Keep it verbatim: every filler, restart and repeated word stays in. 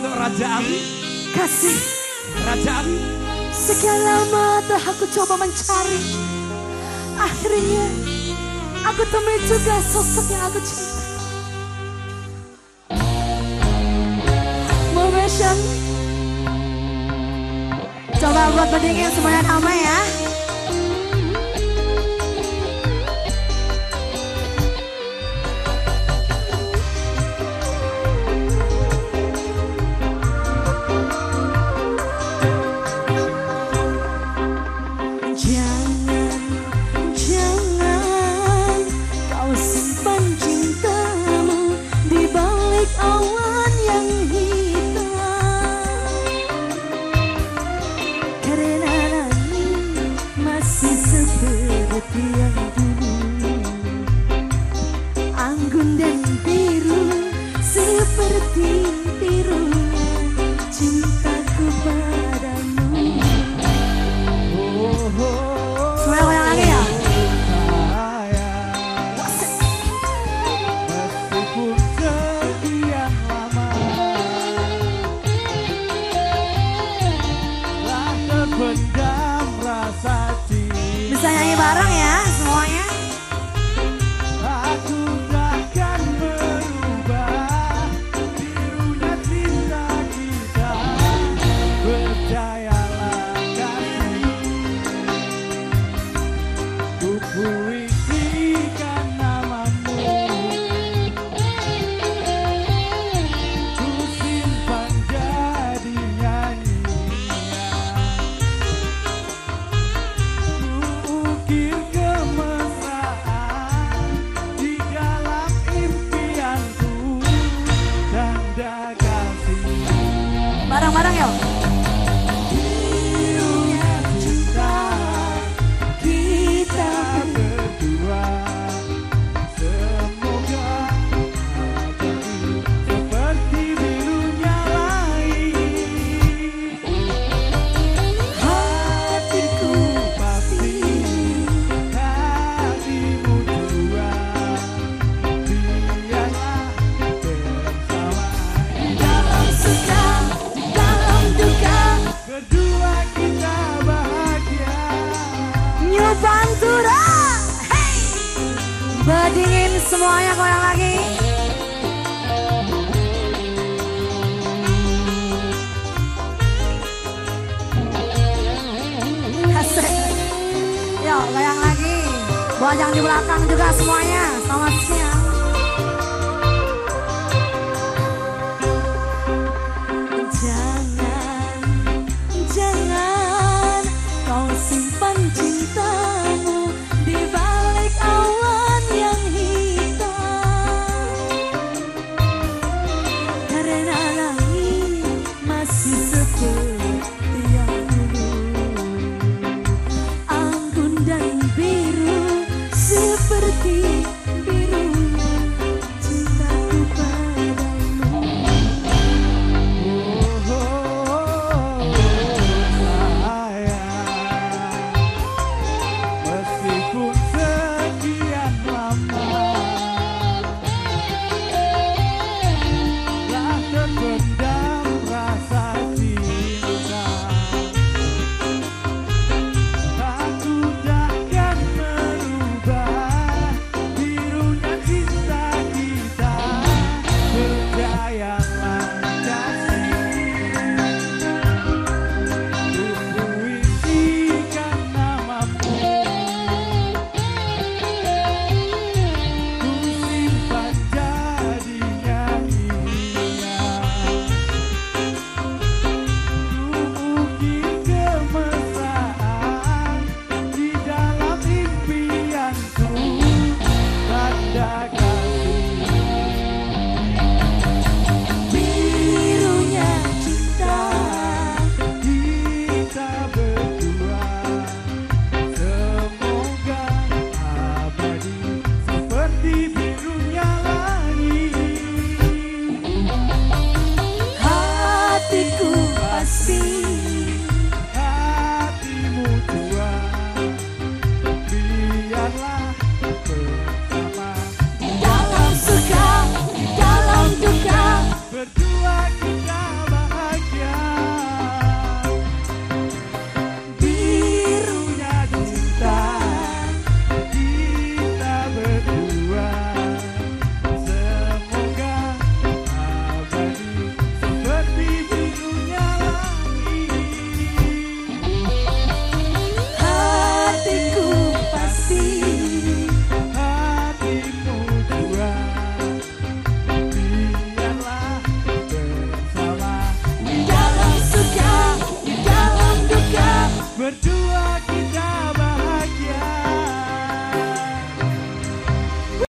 untuk Raja Ali. Kasih Raja Ali. sekian lama telah aku coba mencari. Akhirnya aku temui juga sosok yang aku cinta. Motivation. Coba buat berdingin semuanya damai ya. Seperti yang dulu, anggun dan biru, seperti birunya cintaku padamu. Oh, oh, semuanya goyang lagi ya. Meskipun sekian lama telah terpendam rasa cinta. Bisa nyanyi bareng ya semuanya. Aku takkan berubah, birunya cinta kita. Percayalah kasih, ku puisikan namamu, ku simpan jadi nyanyian. Ukir kemesraan di dalam impianku, tanda kasih. Bareng-bareng yuk. Birunya cinta kita berdua, semoga abadi seperti birunya langit. Hatiku pasti hatimu jua, biarlah bersama di dalam Suka di dalam duka, berdua kita bahagia. New Pantura. Hey, berdingin semuanya goyang lagi. Asik. Yuk goyang lagi. Buat yang di belakang juga semuanya.